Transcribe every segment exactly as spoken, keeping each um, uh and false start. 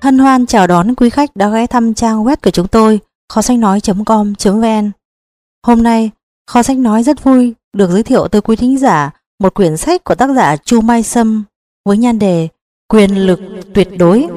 Hân hoan chào đón quý khách đã ghé thăm trang web của chúng tôi kho sách nói chấm com chấm vn. Hôm nay, Kho Sách Nói rất vui được giới thiệu tới quý thính giả một quyển sách của tác giả Chu Mai Sâm với nhan đề Quyền lực tuyệt đối.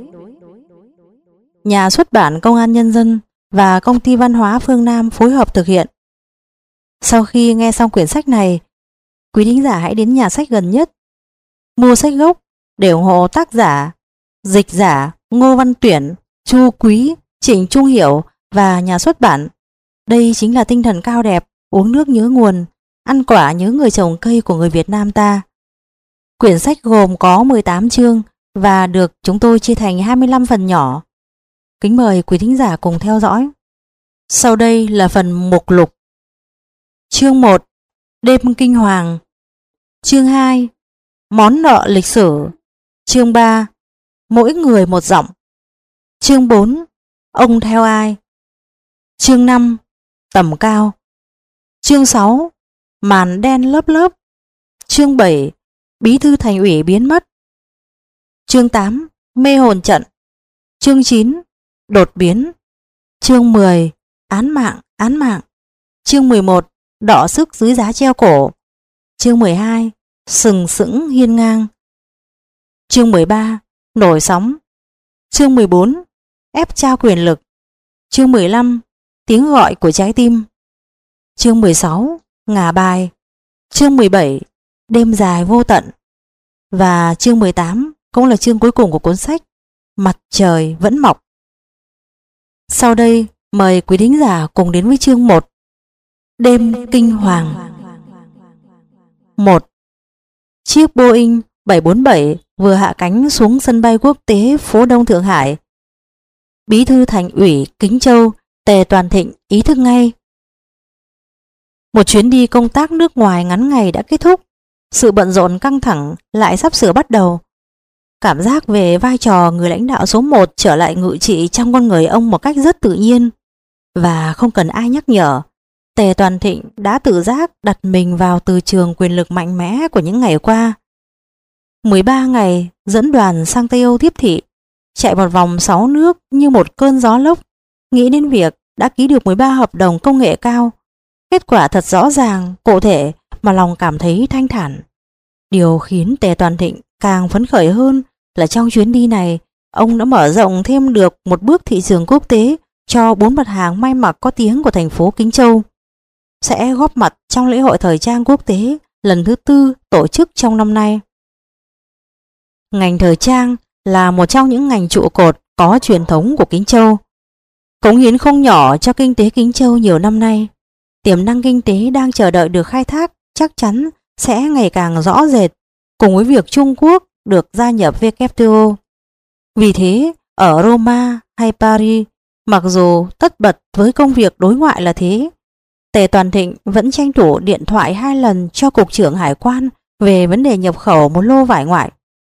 Nhà xuất bản Công an Nhân dân và Công ty Văn hóa Phương Nam phối hợp thực hiện. Sau khi nghe xong quyển sách này, quý thính giả hãy đến nhà sách gần nhất, mua sách gốc để ủng hộ tác giả, dịch giả Ngô Văn Tuyển, Chu Quý, Trịnh Trung Hiểu và nhà xuất bản. Đây chính là tinh thần cao đẹp, uống nước nhớ nguồn, ăn quả nhớ người trồng cây của người Việt Nam ta. Quyển sách gồm có mười tám chương và được chúng tôi chia thành hai mươi lăm phần nhỏ. Kính mời quý thính giả cùng theo dõi. Sau đây là phần mục lục. Chương một. Đêm kinh hoàng. Chương hai. Món nợ lịch sử. Chương ba. Mỗi người một giọng. Chương bốn. Ông theo ai. Chương năm. Tầm cao. Chương sáu. Màn đen lớp lớp. Chương bảy. Bí thư thành ủy biến mất. Chương tám. Mê hồn trận. Chương chín. Đột biến. Chương mười. Án mạng, án mạng. Chương mười một. Đọ sức dưới giá treo cổ. Chương mười hai. Sừng sững hiên ngang. Chương mười ba. Nổi sóng. Chương mười bốn. Ép trao quyền lực. Chương mười lăm. Tiếng gọi của trái tim. Chương mười sáu. Ngả bài. Chương mười bảy. Đêm dài vô tận. Và chương mười tám cũng là chương cuối cùng của cuốn sách Mặt trời vẫn mọc. Sau đây mời quý thính giả cùng đến với chương một. Đêm kinh hoàng. một. Chiếc Boeing bảy bốn bảy vừa hạ cánh xuống sân bay quốc tế phố Đông Thượng Hải. Bí thư thành ủy Kính Châu Tề Toàn Thịnh ý thức ngay. Một chuyến đi công tác nước ngoài ngắn ngày đã kết thúc. Sự bận rộn căng thẳng lại sắp sửa bắt đầu. Cảm giác về vai trò người lãnh đạo số một trở lại ngự trị trong con người ông một cách rất tự nhiên. Và không cần ai nhắc nhở, Tề Toàn Thịnh đã tự giác đặt mình vào từ trường quyền lực mạnh mẽ của những ngày qua. mười ba ngày dẫn đoàn sang Tây Âu tiếp thị, chạy một vòng sáu nước như một cơn gió lốc, nghĩ đến việc đã ký được mười ba hợp đồng công nghệ cao. Kết quả thật rõ ràng, cụ thể mà lòng cảm thấy thanh thản. Điều khiến Tề Toàn Thịnh càng phấn khởi hơn là trong chuyến đi này, ông đã mở rộng thêm được một bước thị trường quốc tế cho bốn mặt hàng may mặc có tiếng của thành phố Kính Châu. Sẽ góp mặt trong lễ hội thời trang quốc tế lần thứ tư tổ chức trong năm nay. Ngành thời trang là một trong những ngành trụ cột có truyền thống của Kính Châu, cống hiến không nhỏ cho kinh tế Kính Châu nhiều năm nay. Tiềm năng kinh tế đang chờ đợi được khai thác chắc chắn sẽ ngày càng rõ rệt cùng với việc Trung Quốc được gia nhập vê kép tê o. Vì thế, ở Roma hay Paris, mặc dù tất bật với công việc đối ngoại là thế, Tề Toàn Thịnh vẫn tranh thủ điện thoại hai lần cho Cục trưởng Hải quan về vấn đề nhập khẩu một lô vải ngoại.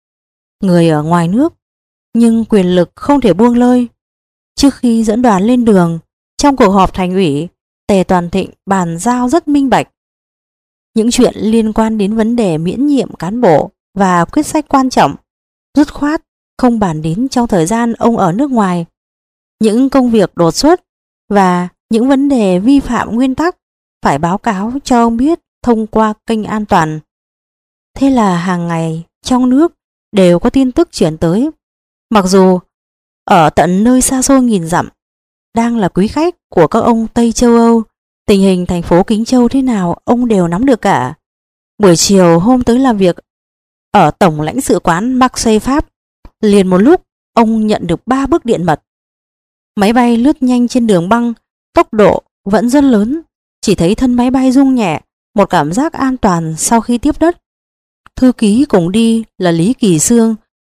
Người ở ngoài nước, nhưng quyền lực không thể buông lơi. Trước khi dẫn đoàn lên đường, trong cuộc họp thành ủy, Tề Toàn Thịnh bàn giao rất minh bạch. Những chuyện liên quan đến vấn đề miễn nhiệm cán bộ và quyết sách quan trọng, dứt khoát không bàn đến trong thời gian ông ở nước ngoài. Những công việc đột xuất và những vấn đề vi phạm nguyên tắc phải báo cáo cho ông biết thông qua kênh an toàn. Thế là hàng ngày trong nước đều có tin tức chuyển tới. Mặc dù ở tận nơi xa xôi nghìn dặm, đang là quý khách của các ông Tây châu Âu, tình hình thành phố Kính Châu thế nào ông đều nắm được cả. Buổi chiều hôm tới làm việc ở Tổng lãnh sự quán Marseille Pháp, liền một lúc ông nhận được ba bức điện mật. Máy bay lướt nhanh trên đường băng, tốc độ vẫn rất lớn, chỉ thấy thân máy bay rung nhẹ, một cảm giác an toàn sau khi tiếp đất. Thư ký cùng đi là Lý Kỳ Sương,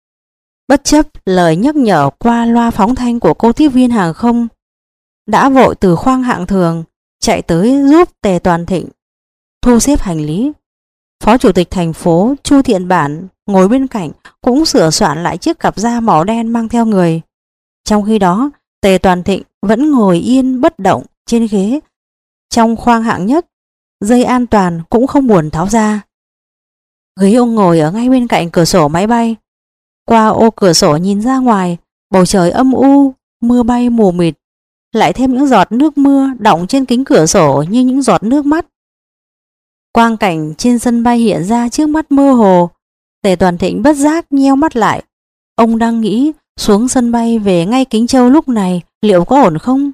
bất chấp lời nhắc nhở qua loa phóng thanh của cô tiếp viên hàng không, đã vội từ khoang hạng thường chạy tới giúp Tề Toàn Thịnh thu xếp hành lý. Phó chủ tịch thành phố Chu Thiện Bản ngồi bên cạnh cũng sửa soạn lại chiếc cặp da màu đen mang theo người. Trong khi đó, Tề Toàn Thịnh vẫn ngồi yên bất động trên ghế trong khoang hạng nhất, dây an toàn cũng không buồn tháo ra. Ghế ông ngồi ở ngay bên cạnh cửa sổ máy bay. Qua ô cửa sổ nhìn ra ngoài, Bầu trời âm u, mưa bay mù mịt, lại thêm những giọt nước mưa đọng trên kính cửa sổ như những giọt nước mắt. Quang cảnh trên sân bay hiện ra trước mắt mơ hồ. Tề Toàn Thịnh bất giác nheo mắt lại. Ông đang nghĩ xuống sân bay về ngay Kính Châu lúc này liệu có ổn không?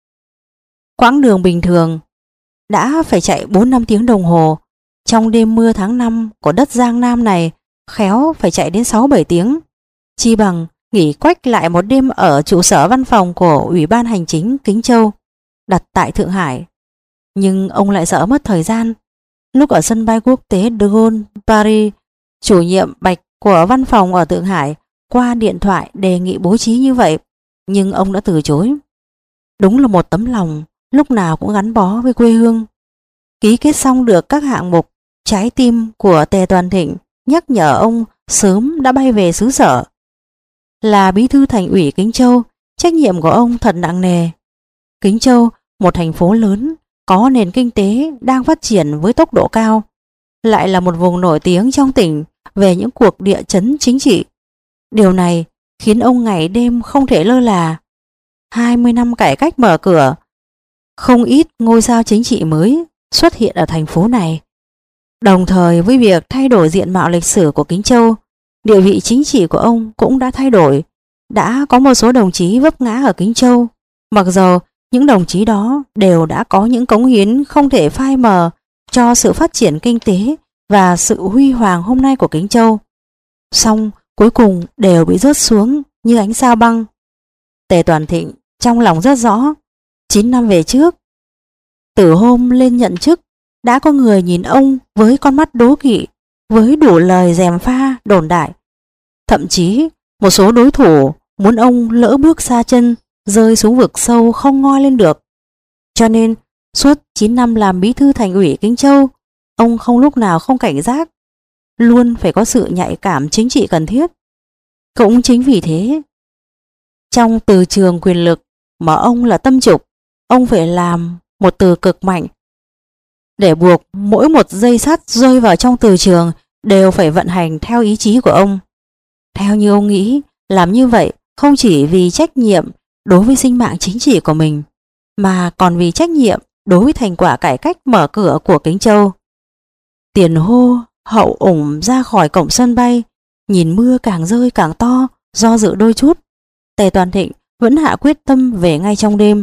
Quãng đường bình thường đã phải chạy bốn năm tiếng đồng hồ. Trong đêm mưa tháng năm của đất Giang Nam này khéo phải chạy đến sáu bảy tiếng. Chi bằng nghỉ quách lại một đêm ở trụ sở văn phòng của Ủy ban Hành chính Kính Châu đặt tại Thượng Hải. Nhưng ông lại sợ mất thời gian. Lúc ở sân bay quốc tế De Gaulle Paris, chủ nhiệm Bạch của văn phòng ở Thượng Hải qua điện thoại đề nghị bố trí như vậy, nhưng ông đã từ chối. Đúng là một tấm lòng lúc nào cũng gắn bó với quê hương. Ký kết xong được các hạng mục, trái tim của Tề Toàn Thịnh nhắc nhở ông sớm đã bay về xứ sở. Là bí thư thành ủy Kính Châu, trách nhiệm của ông thật nặng nề. Kính Châu, một thành phố lớn, có nền kinh tế đang phát triển với tốc độ cao, lại là một vùng nổi tiếng trong tỉnh về những cuộc địa chấn chính trị. Điều này khiến ông ngày đêm không thể lơ là. hai mươi năm cải cách mở cửa, không ít ngôi sao chính trị mới xuất hiện ở thành phố này. Đồng thời với việc thay đổi diện mạo lịch sử của Kính Châu, địa vị chính trị của ông cũng đã thay đổi. Đã có một số đồng chí vấp ngã ở Kính Châu, mặc dù những đồng chí đó đều đã có những cống hiến không thể phai mờ cho sự phát triển kinh tế và sự huy hoàng hôm nay của Kính Châu. Song cuối cùng đều bị rớt xuống như ánh sao băng. Tề Toàn Thịnh trong lòng rất rõ, chín năm về trước, từ hôm lên nhận chức, đã có người nhìn ông với con mắt đố kỵ, với đủ lời gièm pha đồn đại. Thậm chí một số đối thủ muốn ông lỡ bước xa chân, rơi xuống vực sâu không ngoi lên được. Cho nên suốt chín năm làm bí thư thành ủy Kính Châu, ông không lúc nào không cảnh giác, luôn phải có sự nhạy cảm chính trị cần thiết. Cũng chính vì thế, trong từ trường quyền lực mà ông là tâm trục, ông phải làm một từ cực mạnh để buộc mỗi một dây sắt rơi vào trong từ trường đều phải vận hành theo ý chí của ông. Theo như ông nghĩ, làm như vậy không chỉ vì trách nhiệm đối với sinh mạng chính trị của mình, mà còn vì trách nhiệm đối với thành quả cải cách mở cửa của Kính Châu. Tiền hô hậu ủng ra khỏi cổng sân bay, nhìn mưa càng rơi càng to, do dự đôi chút, Tề Toàn Thịnh vẫn hạ quyết tâm về ngay trong đêm.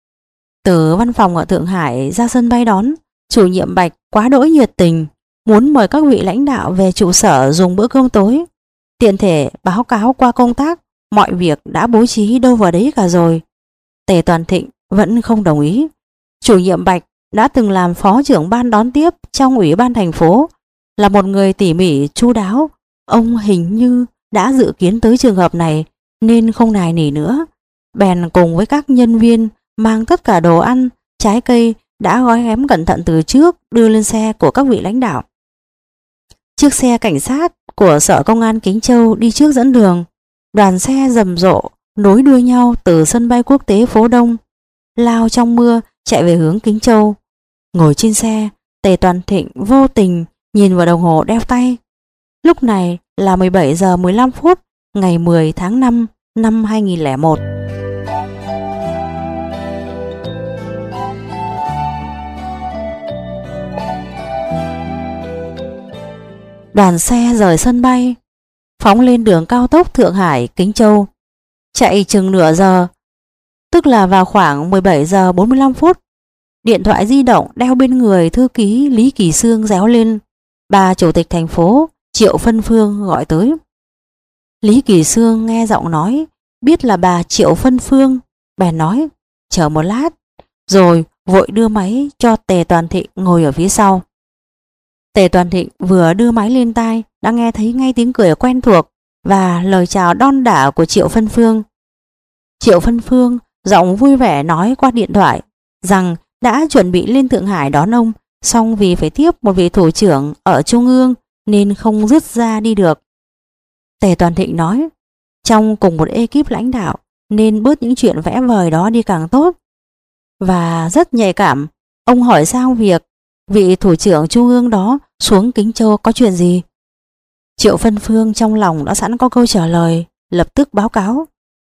Từ văn phòng ở Thượng Hải ra sân bay đón, chủ nhiệm Bạch quá đỗi nhiệt tình, muốn mời các vị lãnh đạo về trụ sở dùng bữa cơm tối, tiện thể báo cáo qua công tác mọi việc đã bố trí đâu vào đấy cả rồi. Tề Toàn Thịnh vẫn không đồng ý. Chủ nhiệm Bạch đã từng làm phó trưởng ban đón tiếp trong ủy ban thành phố, là một người tỉ mỉ chu đáo. Ông hình như đã dự kiến tới trường hợp này nên không nài nỉ nữa, bèn cùng với các nhân viên mang tất cả đồ ăn, trái cây đã gói ghém cẩn thận từ trước đưa lên xe của các vị lãnh đạo. Chiếc xe cảnh sát của Sở Công an Kính Châu đi trước dẫn đường. Đoàn xe rầm rộ nối đuôi nhau từ sân bay quốc tế phố Đông, lao trong mưa chạy về hướng Kính Châu. Ngồi trên xe, Tề Toàn Thịnh vô tình nhìn vào đồng hồ đeo tay. Lúc này là mười bảy giờ mười lăm phút ngày mười tháng năm năm hai nghìn lẻ một. Đoàn xe rời sân bay, phóng lên đường cao tốc Thượng Hải Kính Châu, chạy chừng nửa giờ, tức là vào khoảng mười bảy giờ bốn mươi lăm phút. Điện thoại di động đeo bên người thư ký Lý Kỳ Sương réo lên. Bà chủ tịch thành phố Triệu Phân Phương gọi tới. Lý Kỳ Sương nghe giọng nói, biết là bà Triệu Phân Phương, bèn nói chờ một lát, rồi vội đưa máy cho Tề Toàn Thịnh ngồi ở phía sau. Tề Toàn Thịnh vừa đưa máy lên tai đã nghe thấy ngay tiếng cười quen thuộc và lời chào đon đả của Triệu Phân Phương. Triệu Phân Phương giọng vui vẻ nói qua điện thoại rằng đã chuẩn bị lên Thượng Hải đón ông, song vì phải tiếp một vị thủ trưởng ở Trung ương nên không dứt ra đi được. Tề Toàn Thịnh nói, trong cùng một ekip lãnh đạo nên bớt những chuyện vẽ vời đó đi càng tốt. Và rất nhạy cảm, ông hỏi sang việc vị thủ trưởng Trung ương đó xuống Kính Châu có chuyện gì. Triệu Phân Phương trong lòng đã sẵn có câu trả lời, lập tức báo cáo.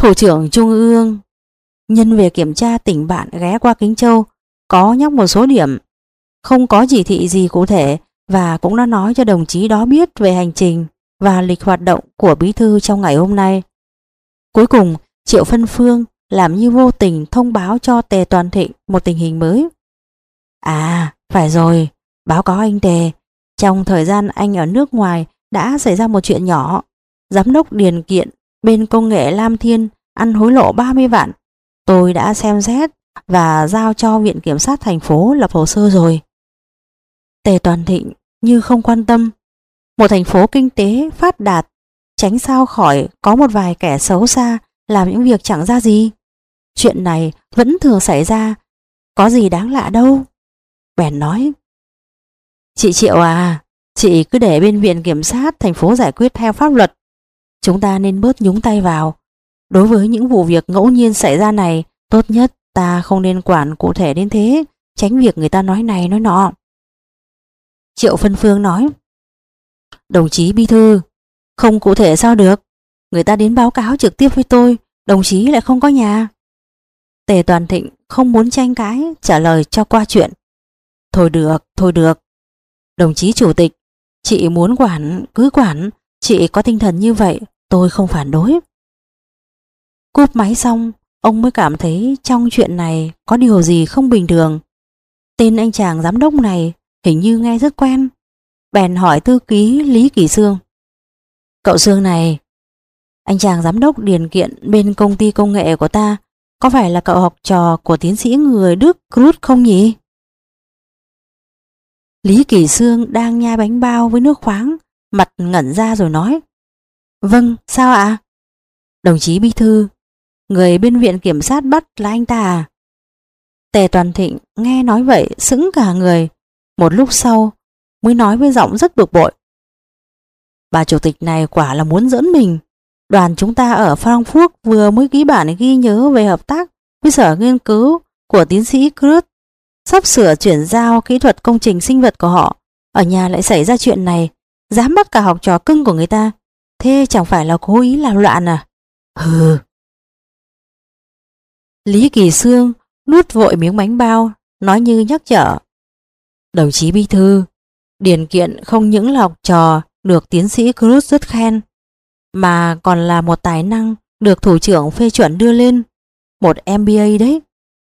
Thủ trưởng Trung ương nhân về kiểm tra tỉnh bạn ghé qua Kính Châu, có nhắc một số điểm, không có chỉ thị gì cụ thể, và cũng đã nói cho đồng chí đó biết về hành trình và lịch hoạt động của bí thư trong ngày hôm nay. Cuối cùng, Triệu Phân Phương làm như vô tình thông báo cho Tề Toàn Thịnh một tình hình mới. À, phải rồi, báo cáo anh Tề, trong thời gian anh ở nước ngoài đã xảy ra một chuyện nhỏ. Giám đốc Điền kiện bên công nghệ Lam Thiên ăn hối lộ ba mươi vạn. Tôi đã xem xét và giao cho Viện Kiểm sát thành phố lập hồ sơ rồi. Tề Toàn Thịnh như không quan tâm. Một thành phố kinh tế phát đạt, tránh sao khỏi có một vài kẻ xấu xa làm những việc chẳng ra gì. Chuyện này vẫn thường xảy ra, có gì đáng lạ đâu. Bèn nói: Chị Triệu à, chị cứ để bên Viện Kiểm sát thành phố giải quyết theo pháp luật. Chúng ta nên bớt nhúng tay vào. Đối với những vụ việc ngẫu nhiên xảy ra này, tốt nhất ta không nên quản cụ thể đến thế, tránh việc người ta nói này nói nọ. Triệu Phân Phương nói: Đồng chí bí thư, không cụ thể sao được. Người ta đến báo cáo trực tiếp với tôi, đồng chí lại không có nhà. Tề Toàn Thịnh không muốn tranh cãi, trả lời cho qua chuyện. Thôi được, thôi được. Đồng chí chủ tịch, chị muốn quản cứ quản, chị có tinh thần như vậy, tôi không phản đối. Cúp máy xong, ông mới cảm thấy trong chuyện này có điều gì không bình thường. Tên anh chàng giám đốc này hình như nghe rất quen. Bèn hỏi thư ký Lý Kỳ Sương: Cậu Sương này, anh chàng giám đốc Điền kiện bên công ty công nghệ của ta có phải là cậu học trò của tiến sĩ người Đức Krut không nhỉ? Lý Kỳ Sương đang nhai bánh bao với nước khoáng, mặt ngẩn ra rồi nói: Vâng, sao ạ? Đồng chí bí thư, người bên Viện Kiểm sát bắt là anh ta à? Tề Toàn Thịnh nghe nói vậy sững cả người, một lúc sau mới nói với giọng rất bực bội: Bà chủ tịch này quả là muốn giỡn mình. Đoàn chúng ta ở Frankfurt vừa mới ký bản ghi nhớ về hợp tác với sở nghiên cứu của tiến sĩ Krut, sắp sửa chuyển giao kỹ thuật công trình sinh vật của họ. Ở nhà lại xảy ra chuyện này, dám bắt cả học trò cưng của người ta. Thế chẳng phải là cố ý làm loạn à? Hừ. Lý Kỳ Sương nuốt vội miếng bánh bao, nói như nhắc nhở: Đồng chí bí thư, Điền kiện không những là học trò được tiến sĩ Krut rất khen, mà còn là một tài năng được thủ trưởng phê chuẩn đưa lên, một em bê a đấy.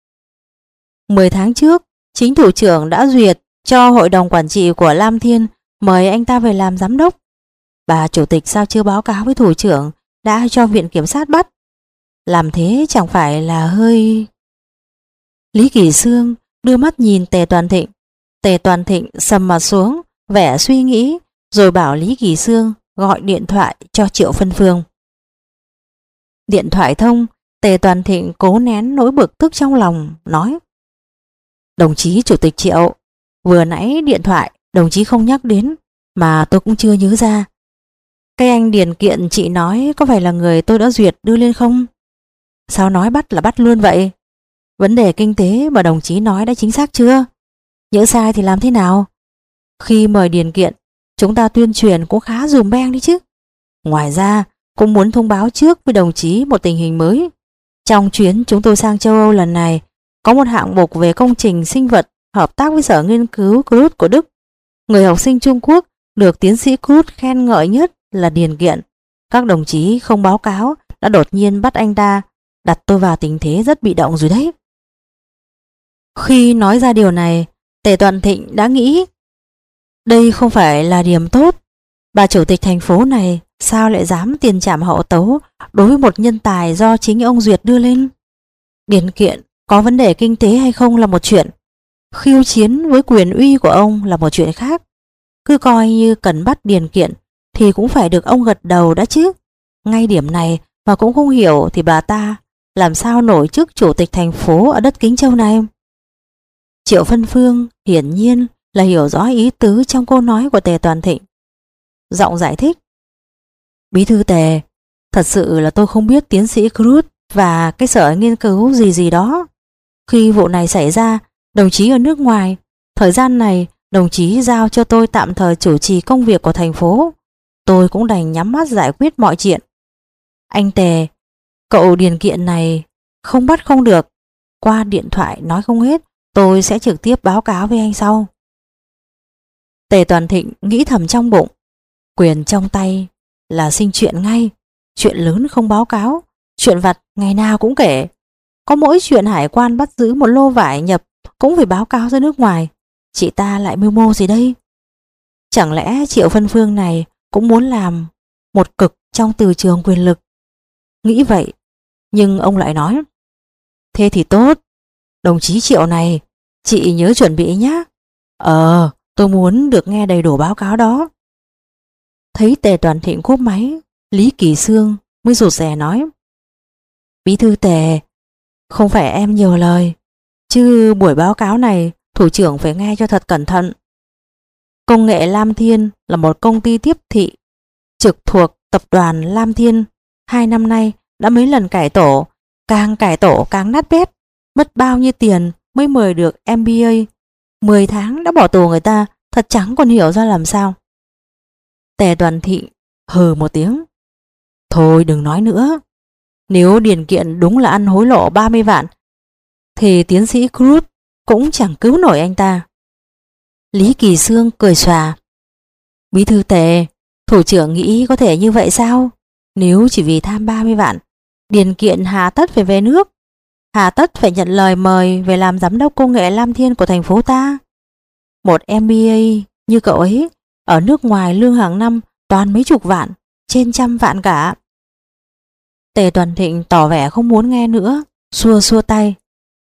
Mười tháng trước, chính thủ trưởng đã duyệt cho hội đồng quản trị của Lam Thiên mời anh ta về làm giám đốc. Bà chủ tịch sao chưa báo cáo với thủ trưởng đã cho Viện Kiểm sát bắt? Làm thế chẳng phải là hơi... Lý Kỳ Sương đưa mắt nhìn Tề Toàn Thịnh. Tề Toàn Thịnh sầm mặt xuống, vẻ suy nghĩ, rồi bảo Lý Kỳ Sương gọi điện thoại cho Triệu Phân Phương. Điện thoại thông, Tề Toàn Thịnh cố nén nỗi bực tức trong lòng, nói: Đồng chí chủ tịch Triệu, vừa nãy điện thoại đồng chí không nhắc đến, mà tôi cũng chưa nhớ ra. Cái anh Điền kiện chị nói có phải là người tôi đã duyệt đưa lên không? Sao nói bắt là bắt luôn vậy? Vấn đề kinh tế mà đồng chí nói đã chính xác chưa? Nhỡ sai thì làm thế nào? Khi mời Điền kiện, chúng ta tuyên truyền cũng khá dùm beng đi chứ. Ngoài ra, cũng muốn thông báo trước với đồng chí một tình hình mới. Trong chuyến chúng tôi sang châu Âu lần này, có một hạng mục về công trình sinh vật hợp tác với sở nghiên cứu Krut của Đức. Người học sinh Trung Quốc được tiến sĩ Krut khen ngợi nhất là Điền kiện. Các đồng chí không báo cáo đã đột nhiên bắt anh ta, đặt tôi vào tình thế rất bị động rồi đấy. Khi nói ra điều này, Tề Toàn Thịnh đã nghĩ đây không phải là điểm tốt. Bà chủ tịch thành phố này sao lại dám tiền trảm hậu tấu đối với một nhân tài do chính ông duyệt đưa lên? Điền kiện có vấn đề kinh tế hay không là một chuyện, khiêu chiến với quyền uy của ông là một chuyện khác. Cứ coi như cần bắt Điền kiện thì cũng phải được ông gật đầu đã chứ. Ngay điểm này mà cũng không hiểu thì bà ta làm sao nổi chức chủ tịch thành phố ở đất Kính Châu này? Triệu Phân Phương hiển nhiên là hiểu rõ ý tứ trong câu nói của Tề Toàn Thịnh. Giọng giải thích: Bí thư Tề, thật sự là tôi không biết tiến sĩ Krut và cái sở nghiên cứu gì gì đó. Khi vụ này xảy ra, đồng chí ở nước ngoài, thời gian này đồng chí giao cho tôi tạm thời chủ trì công việc của thành phố. Tôi cũng đành nhắm mắt giải quyết mọi chuyện. Anh Tề, Cậu điền kiện này không bắt không được. Qua điện thoại nói không hết, tôi sẽ trực tiếp báo cáo với anh sau. Tề Toàn Thịnh nghĩ thầm trong bụng, quyền trong tay là sinh chuyện ngay. Chuyện lớn không báo cáo, chuyện vặt ngày nào cũng kể. Có mỗi chuyện hải quan bắt giữ một lô vải nhập cũng phải báo cáo ra nước ngoài. Chị ta lại mưu mô gì đây? Chẳng lẽ Triệu Vân Phương này cũng muốn làm một cực trong từ trường quyền lực? Nghĩ vậy, nhưng ông lại nói, thế thì tốt, đồng chí Triệu này, chị nhớ chuẩn bị nhé. Ờ, tôi muốn được nghe đầy đủ báo cáo đó. Thấy Tề Toàn Thịnh cúp máy, Lý Kỳ Sương mới rụt rè nói, Bí thư Tề, không phải em nhiều lời, chứ buổi báo cáo này thủ trưởng phải nghe cho thật cẩn thận. Công nghệ Lam Thiên là một công ty tiếp thị trực thuộc tập đoàn Lam Thiên. Hai năm nay đã mấy lần cải tổ, càng cải tổ càng nát bét. Mất bao nhiêu tiền mới mời được em bê a. Mười tháng đã bỏ tù người ta, thật chẳng còn hiểu ra làm sao. Tề Toàn Thịnh hừ một tiếng. Thôi đừng nói nữa. Nếu điền kiện đúng là ăn hối lộ ba mươi vạn, thì tiến sĩ Cruz cũng chẳng cứu nổi anh ta. Lý Kỳ Sương cười xòa. Bí thư Tề, thủ trưởng nghĩ có thể như vậy sao? Nếu chỉ vì tham ba mươi vạn, điền kiện hà tất phải về nước, hà tất phải nhận lời mời về làm giám đốc công nghệ Lam Thiên của thành phố ta. Một em bê a như cậu ấy ở nước ngoài lương hàng năm toàn mấy chục vạn, trên trăm vạn cả. Tề Toàn Thịnh tỏ vẻ không muốn nghe nữa, xua xua tay.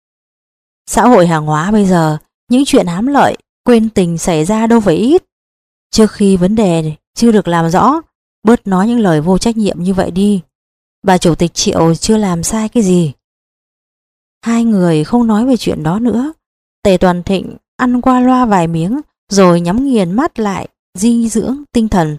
Xã hội hàng hóa bây giờ, những chuyện hám lợi, quên tình xảy ra đâu phải ít. Trước khi vấn đề chưa được làm rõ, bớt nói những lời vô trách nhiệm như vậy đi. Bà chủ tịch Triệu chưa làm sai cái gì. Hai người không nói về chuyện đó nữa. Tề Toàn Thịnh ăn qua loa vài miếng rồi nhắm nghiền mắt lại, dinh dưỡng tinh thần.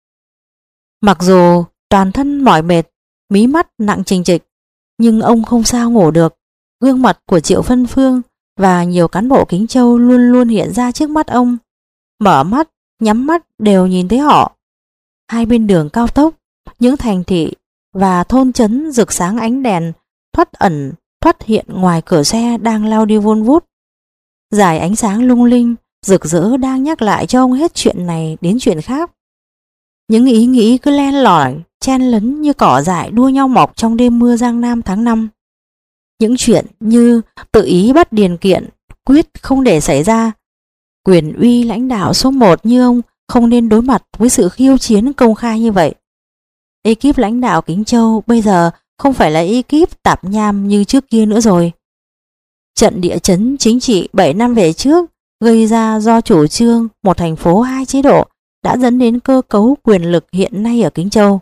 Mặc dù toàn thân mỏi mệt, mí mắt nặng trình trịch, nhưng ông không sao ngủ được. Gương mặt của Triệu Vân Phương và nhiều cán bộ Kính Châu luôn luôn hiện ra trước mắt ông. Mở mắt, nhắm mắt đều nhìn thấy họ. Hai bên đường cao tốc, những thành thị và thôn trấn rực sáng ánh đèn, thoát ẩn, thoát hiện ngoài cửa xe đang lao đi vun vút. Dải ánh sáng lung linh, rực rỡ đang nhắc lại cho ông hết chuyện này đến chuyện khác. Những ý nghĩ cứ len lỏi, chen lấn như cỏ dại đua nhau mọc trong đêm mưa Giang Nam tháng năm. Những chuyện như tự ý bắt điền kiện, quyết không để xảy ra. Quyền uy lãnh đạo số một như ông không nên đối mặt với sự khiêu chiến công khai như vậy. Ekip lãnh đạo Kính Châu bây giờ không phải là ekip tạp nham như trước kia nữa rồi. Trận địa chấn chính trị bảy năm về trước gây ra do chủ trương một thành phố hai chế độ đã dẫn đến cơ cấu quyền lực hiện nay ở Kính Châu.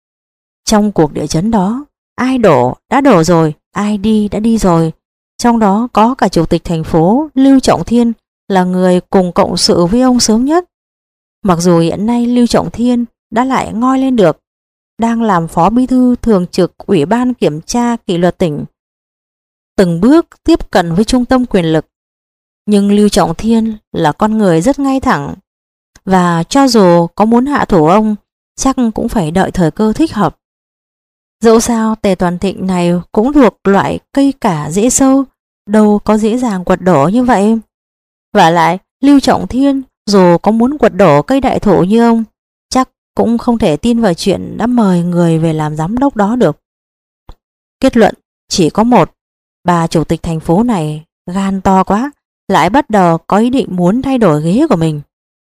Trong cuộc địa chấn đó, ai đổ đã đổ rồi, ai đi đã đi rồi. Trong đó có cả chủ tịch thành phố Lưu Trọng Thiên là người cùng cộng sự với ông sớm nhất. Mặc dù hiện nay Lưu Trọng Thiên đã lại ngoi lên được, đang làm phó bí thư thường trực Ủy ban Kiểm tra Kỷ luật tỉnh, từng bước tiếp cận với trung tâm quyền lực. Nhưng Lưu Trọng Thiên là con người rất ngay thẳng, và cho dù có muốn hạ thủ ông, chắc cũng phải đợi thời cơ thích hợp. Dẫu sao Tề Toàn Thịnh này cũng thuộc loại cây cả dễ sâu, đâu có dễ dàng quật đổ như vậy. Vả lại Lưu Trọng Thiên dù có muốn quật đổ cây đại thụ như ông, chắc cũng không thể tin vào chuyện đã mời người về làm giám đốc đó được. Kết luận chỉ có một, bà chủ tịch thành phố này gan to quá, lại bắt đầu có ý định muốn thay đổi ghế của mình.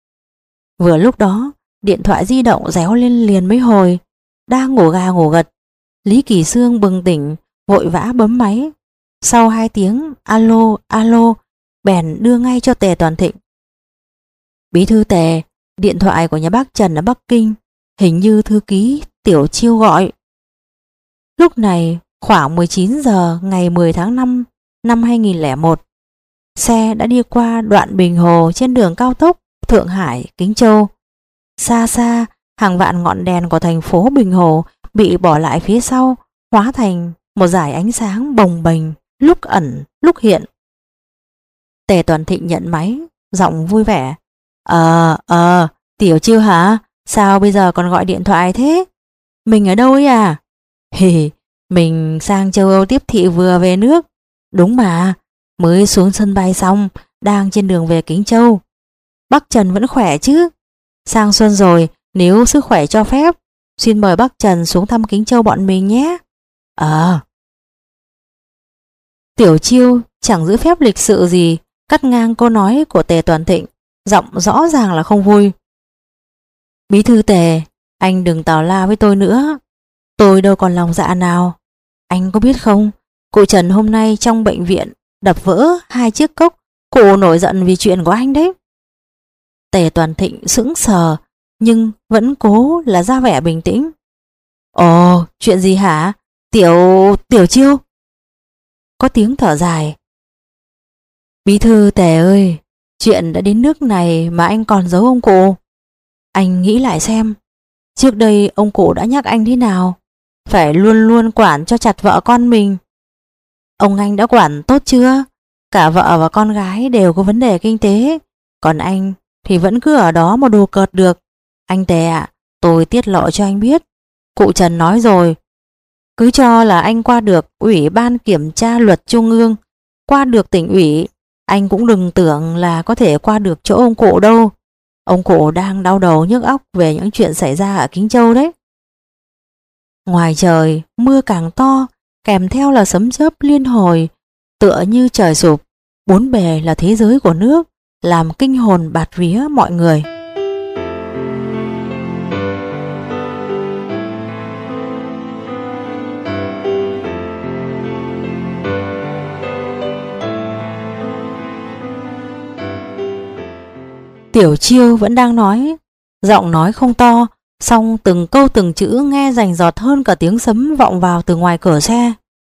Vừa lúc đó, điện thoại di động réo lên liền mấy hồi. Đang ngủ gà ngủ gật, Lý Kỳ Sương bừng tỉnh, vội vã bấm máy. Sau hai tiếng alo alo, bèn đưa ngay cho Tề Toàn Thịnh. Bí thư Tề, điện thoại của nhà bác Trần ở Bắc Kinh, hình như thư ký Tiểu Chiêu gọi. Lúc này khoảng mười chín giờ ngày mười tháng năm năm hai nghìn lẻ một, xe đã đi qua đoạn Bình Hồ trên đường cao tốc Thượng Hải Kính Châu. Xa xa, hàng vạn ngọn đèn của thành phố Bình Hồ bị bỏ lại phía sau, hóa thành một dải ánh sáng bồng bềnh, lúc ẩn lúc hiện. Tề Toàn Thịnh nhận máy, giọng vui vẻ. Ờ, ờ, Tiểu Chiêu hả? Sao bây giờ còn gọi điện thoại thế? Mình ở đâu ấy à? Hì, Mình sang châu Âu tiếp thị vừa về nước. Đúng mà, mới xuống sân bay xong, đang trên đường về Kính Châu. Bác Trần vẫn khỏe chứ? Sang xuân rồi, nếu sức khỏe cho phép, xin mời bác Trần xuống thăm Kính Châu bọn mình nhé. Ờ. Tiểu Chiêu chẳng giữ phép lịch sự gì, cắt ngang câu nói của Tề Toàn Thịnh, giọng rõ ràng là không vui. Bí thư Tề, anh đừng tào la với tôi nữa. Tôi đâu còn lòng dạ nào. Anh có biết không, cụ Trần hôm nay trong bệnh viện đập vỡ hai chiếc cốc, cụ nổi giận vì chuyện của anh đấy. Tề Toàn Thịnh sững sờ, nhưng vẫn cố là ra vẻ bình tĩnh. Ồ, chuyện gì hả? Tiểu... Tiểu Chiêu. Có tiếng thở dài. Bí thư Tề ơi, chuyện đã đến nước này mà anh còn giấu ông cụ. Anh nghĩ lại xem, trước đây ông cụ đã nhắc anh thế nào, phải luôn luôn quản cho chặt vợ con mình. Ông anh đã quản tốt chưa? Cả vợ và con gái đều có vấn đề kinh tế, còn anh thì vẫn cứ ở đó mà đùa cợt được. Anh Tề ạ, tôi tiết lộ cho anh biết, cụ Trần nói rồi, cứ cho là anh qua được Ủy ban Kiểm tra Luật Trung ương, qua được tỉnh ủy, anh cũng đừng tưởng là có thể qua được chỗ ông cụ đâu. Ông cụ đang đau đầu nhức óc về những chuyện xảy ra ở Kính Châu đấy. Ngoài trời, mưa càng to, kèm theo là sấm chớp liên hồi, tựa như trời sụp, bốn bề là thế giới của nước, làm kinh hồn bạt vía mọi người. Tiểu Chiêu vẫn đang nói, giọng nói không to, song từng câu từng chữ nghe rành rọt hơn cả tiếng sấm vọng vào từ ngoài cửa xe.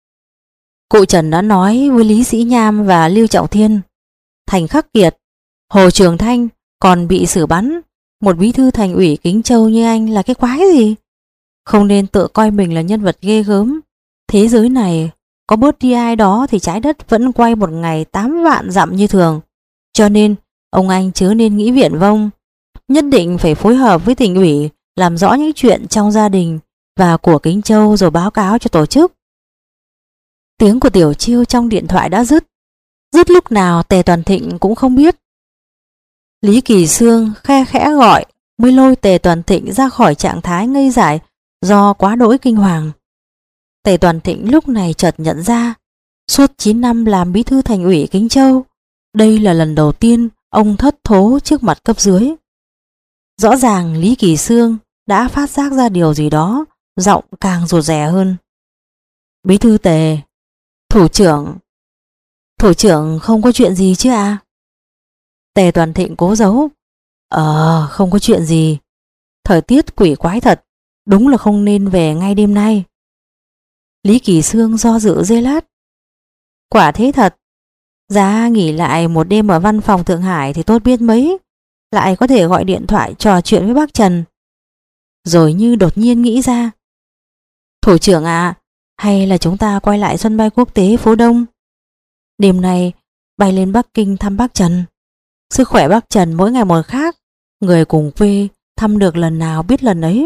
Cụ Trần đã nói với Lý Sĩ Nham và Lưu Trọng Thiên, Thành Khắc Kiệt, Hồ Trường Thanh còn bị xử bắn, một bí thư thành ủy Kính Châu như anh là cái quái gì? Không nên tự coi mình là nhân vật ghê gớm. Thế giới này có bớt đi ai đó thì trái đất vẫn quay một ngày tám vạn dặm như thường. Cho nên ông anh chớ nên nghĩ viển vông, nhất định phải phối hợp với tỉnh ủy làm rõ những chuyện trong gia đình và của Kính Châu rồi báo cáo cho tổ chức. Tiếng của Tiểu Chiêu trong điện thoại đã dứt. Dứt lúc nào Tề Toàn Thịnh cũng không biết. Lý Kỳ Sương khe khẽ gọi mới lôi Tề Toàn Thịnh ra khỏi trạng thái ngây dại do quá đỗi kinh hoàng. Tề Toàn Thịnh lúc này chợt nhận ra, suốt chín năm làm bí thư thành ủy Kính Châu, đây là lần đầu tiên ông thất thố trước mặt cấp dưới. Rõ ràng Lý Kỳ Sương đã phát giác ra điều gì đó, giọng càng rụt rè hơn. Bí thư Tề, thủ trưởng, thủ trưởng không có chuyện gì chứ à? Tề Toàn Thịnh cố giấu. Ờ, không có chuyện gì. Thời tiết quỷ quái thật, đúng là không nên về ngay đêm nay. Lý Kỳ Sương do dự giây lát. Quả thế thật. Giá nghỉ lại một đêm ở văn phòng Thượng Hải thì tốt biết mấy, lại có thể gọi điện thoại trò chuyện với bác Trần. Rồi như đột nhiên nghĩ ra. Thủ trưởng ạ, à, hay là chúng ta quay lại sân bay quốc tế Phố Đông. Đêm nay bay lên Bắc Kinh thăm bác Trần. Sức khỏe bác Trần mỗi ngày một khác, người cùng quê thăm được lần nào biết lần ấy.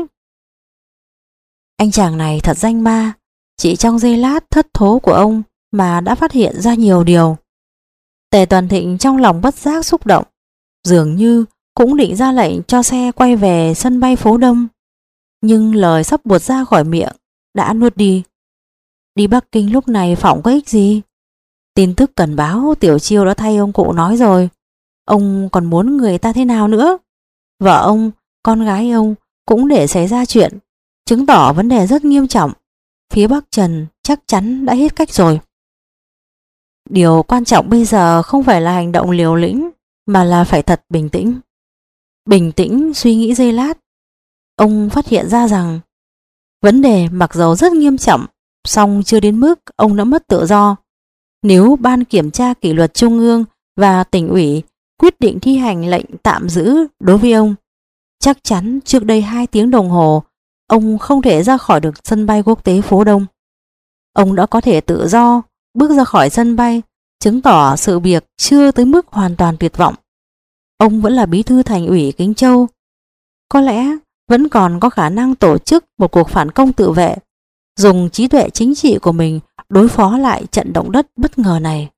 Anh chàng này thật danh ma, chỉ trong giây lát thất thố của ông mà đã phát hiện ra nhiều điều. Tề Toàn Thịnh trong lòng bất giác xúc động, dường như cũng định ra lệnh cho xe quay về sân bay Phố Đông. Nhưng lời sắp buột ra khỏi miệng đã nuốt đi. Đi Bắc Kinh lúc này phỏng có ích gì? Tin tức cần báo Tiểu Chiêu đã thay ông cụ nói rồi. Ông còn muốn người ta thế nào nữa? Vợ ông, con gái ông cũng để xảy ra chuyện, chứng tỏ vấn đề rất nghiêm trọng. Phía Bắc Trần chắc chắn đã hết cách rồi. Điều quan trọng bây giờ không phải là hành động liều lĩnh, mà là phải thật bình tĩnh. Bình tĩnh suy nghĩ giây lát, ông phát hiện ra rằng vấn đề mặc dầu rất nghiêm trọng, song chưa đến mức ông đã mất tự do. Nếu Ban Kiểm tra Kỷ luật Trung ương và tỉnh ủy quyết định thi hành lệnh tạm giữ đối với ông, chắc chắn trước đây hai tiếng đồng hồ ông không thể ra khỏi được sân bay quốc tế Phố Đông. Ông đã có thể tự do bước ra khỏi sân bay, chứng tỏ sự việc chưa tới mức hoàn toàn tuyệt vọng. Ông vẫn là bí thư thành ủy Kính Châu, có lẽ vẫn còn có khả năng tổ chức một cuộc phản công tự vệ. dùng trí tuệ chính trị của mình đối phó lại trận động đất bất ngờ này.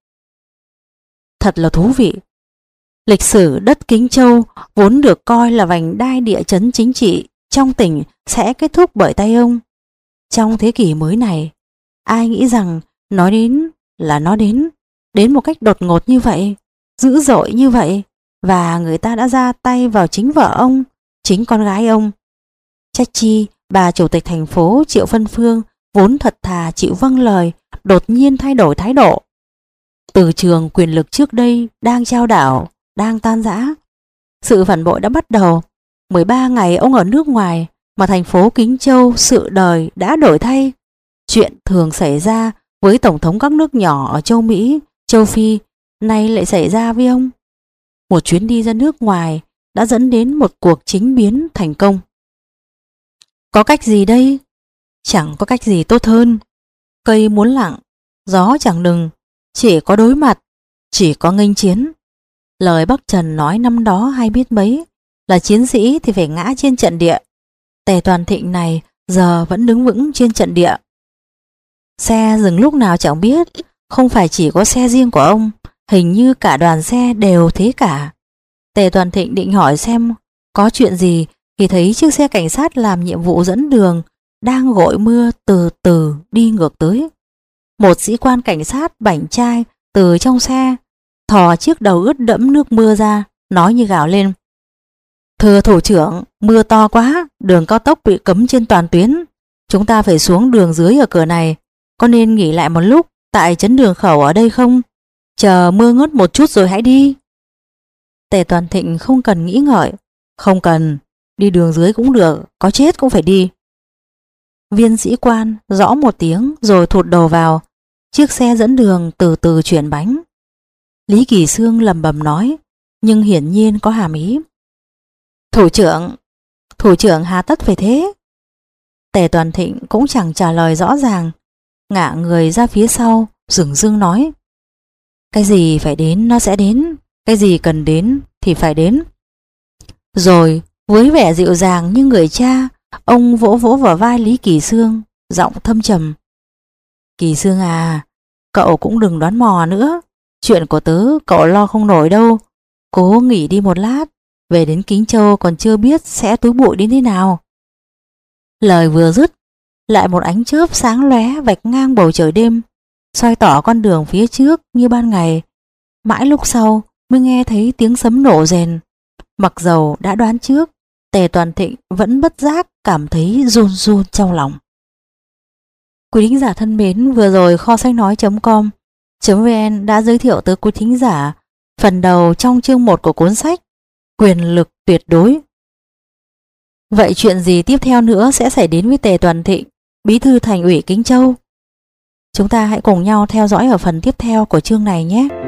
Thật là thú vị. Lịch sử đất Kính Châu vốn được coi là vành đai địa chấn chính trị trong tỉnh sẽ kết thúc bởi tay ông. Trong thế kỷ mới này, ai nghĩ rằng nói đến là nó đến, đến một cách đột ngột như vậy, dữ dội như vậy, và người ta đã ra tay vào chính vợ ông, chính con gái ông. Trách chi bà chủ tịch thành phố Triệu Vân Phương vốn thật thà chịu vâng lời, đột nhiên thay đổi thái độ. Từ trường quyền lực trước đây đang trao đảo, đang tan rã. Sự phản bội đã bắt đầu. mười ba ngày ông ở nước ngoài mà thành phố Kính Châu sự đời đã đổi thay. Chuyện thường xảy ra với tổng thống các nước nhỏ ở châu Mỹ, châu Phi, nay lại xảy ra với ông. Một chuyến đi ra nước ngoài đã dẫn đến một cuộc chính biến thành công. Có cách gì đây? Chẳng có cách gì tốt hơn. Cây muốn lặng, gió chẳng đừng, chỉ có đối mặt, chỉ có nghênh chiến. Lời Bắc Trần nói năm đó hay biết mấy, là chiến sĩ thì phải ngã trên trận địa. Tề Toàn Thịnh này giờ vẫn đứng vững trên trận địa. Xe dừng lúc nào chẳng biết, không phải chỉ có xe riêng của ông, hình như cả đoàn xe đều thế cả. Tề Toàn Thịnh định hỏi xem có chuyện gì thì thấy chiếc xe cảnh sát làm nhiệm vụ dẫn đường đang gội mưa từ từ đi ngược tới. Một sĩ quan cảnh sát bảnh trai từ trong xe thò chiếc đầu ướt đẫm nước mưa ra, nói như gào lên: "Thưa thủ trưởng, mưa to quá, đường cao tốc bị cấm trên toàn tuyến. Chúng ta phải xuống đường dưới ở cửa này. Có nên nghỉ lại một lúc tại trấn đường khẩu ở đây không? Chờ mưa ngớt một chút rồi hãy đi." Tề Toàn Thịnh không cần nghĩ ngợi: "Không cần, đi đường dưới cũng được, có chết cũng phải đi." Viên sĩ quan rõ một tiếng rồi thụt đầu vào. Chiếc xe dẫn đường từ từ chuyển bánh. Lý Kỳ Xương lẩm bẩm nói, nhưng hiển nhiên có hàm ý: "Thủ trưởng, thủ trưởng hà tất phải thế?" Tề Toàn Thịnh cũng chẳng trả lời rõ ràng, ngả người ra phía sau, dửng dưng nói: "Cái gì phải đến nó sẽ đến, cái gì cần đến thì phải đến." Rồi với vẻ dịu dàng như người cha, ông vỗ vỗ vào vai Lý Kỳ Xương, giọng thâm trầm: "Kỳ Xương à, cậu cũng đừng đoán mò nữa. Chuyện của tớ cậu lo không nổi đâu. Cố nghỉ đi một lát, về đến Kính Châu còn chưa biết sẽ túi bụi đến thế nào." Lời vừa dứt, lại một ánh chớp sáng lóe vạch ngang bầu trời đêm, soi tỏ con đường phía trước như ban ngày. Mãi lúc sau mới nghe thấy tiếng sấm nổ rền. Mặc dầu đã đoán trước, Tề Toàn Thịnh vẫn bất giác cảm thấy run run trong lòng. Quý thính giả thân mến, vừa rồi kho sách nói.com.vn đã giới thiệu tới quý thính giả phần đầu trong chương một của cuốn sách Quyền lực tuyệt đối. Vậy chuyện gì tiếp theo nữa sẽ xảy đến với Tề Toàn Thịnh, bí thư thành ủy Kính Châu? Chúng ta hãy cùng nhau theo dõi ở phần tiếp theo của chương này nhé.